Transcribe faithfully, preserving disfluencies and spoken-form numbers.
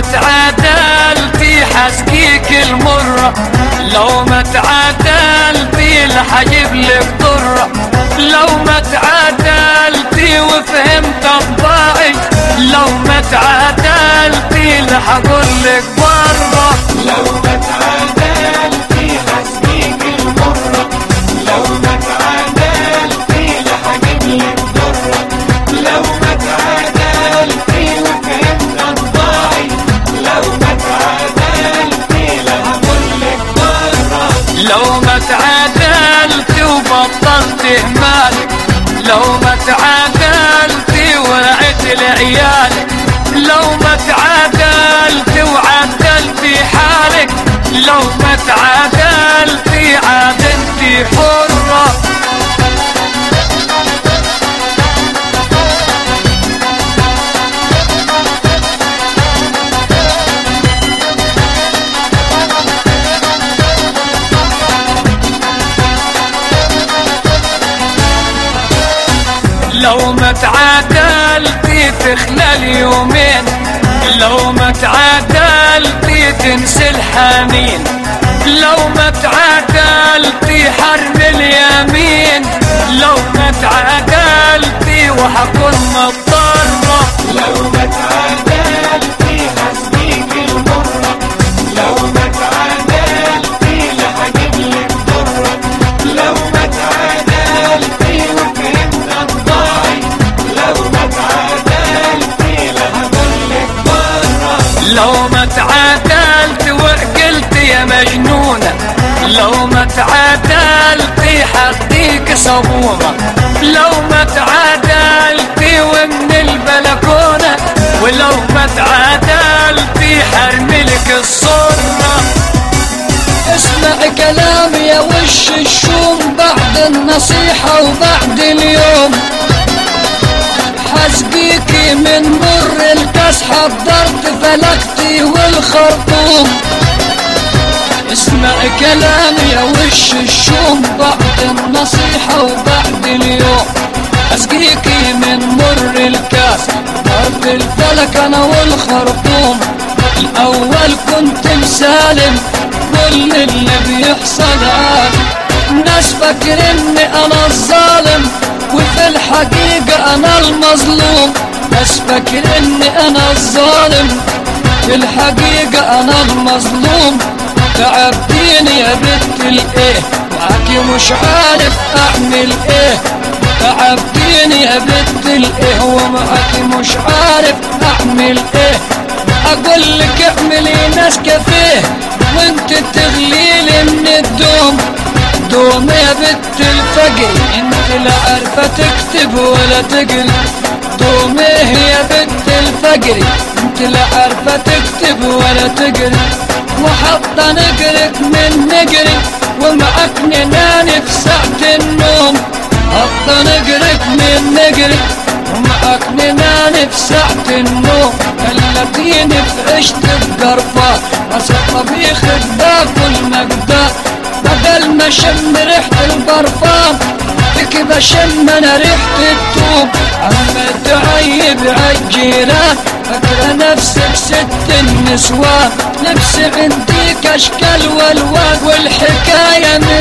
تعادلتي حسقيك المرة، لو ما تعادلتي لحجيب لك ضرة، لو ما تعادلتي وفهمت طباعي، لو ما تعادلتي لحقول لك برة. لو ما تعادلتي حسقيك المرة، لو ما تعادلتي لحجيب لك ضرة، لو ما تعادلتي وفهمت طباعي، لو ما تعادلتي لحقول لك برة. لو ما تعادلتي وبطلت اهمالك، لو ما تعادلتي وعدت لعيالك، لو ما تعادلتي وعدلتي حالك، لو ما تعادلتي عاد انتي حرة. لو ما تعادلتي تخلال يومين، لو ما تعادلتي تنسى الحنين، لو ما تعادلتي حرم اليمين، لو ما تعادلتي وحكون مضطرة. لو ما تعادلتي حسقيك المرة، لو ما تعادلتي لحجيب لك ضرة، لو ما تعادلتي وفهمت طباعي، لو ما تعادلتي لحقول لك برة. لو ما تعادلتي وعقلت يا مجنونة، لو ما تعادلتي حديك صبورة، لو ما تعادلتي ومن البلكونة، ولو ما تعادلتي حرملك الصرة. اسمع كلامي يا وش الشوم، بعد النصيحة وبعد اليوم حسقيكي من مر الكاس، حضرت فلكتي والخرطوم. اسمع كلامي يا وش الشوم، بعد النصيحة وبعد اليوم حسقيكي من مر الكاس، حضرت الفلك انا والخرطوم. الاول كنت مسالم كل اللي بيحصل عادي، الناس فاكرني انا الظالم وفي الحقيقة انا المظلوم، ناس فاكرني انا الظالم في الحقيقة انا المظلوم. تعبتيني يا بنت الايه معاكي مش عارف اعمل ايه، تعبتيني يا بنت الايه ومعاكي مش عارف اعمل ايه. اقول لك اعملي ناس كافيه وانت تغليلي من الدوم، دوم يا بنت الفقر انت لا عارفة تكتب ولا تقري، دوم يا بنت الفقر انت لا عارفة تكتب ولا تقري. وحاطة نقرك من نقري ومعك ننام في ساعة النوم، حاطة نقرك من نقري ومعك ننام في ساعة النوم. خلتيني في عشت القرفة راس الطبيخ باكل مقدار، بدل ما شم ريحة البرفان كده شم انا ريحة التوب. عم تعيب عالجيران فاكرة نفسك ست النسوان، نفسي عندي اشكال والوان والحكاية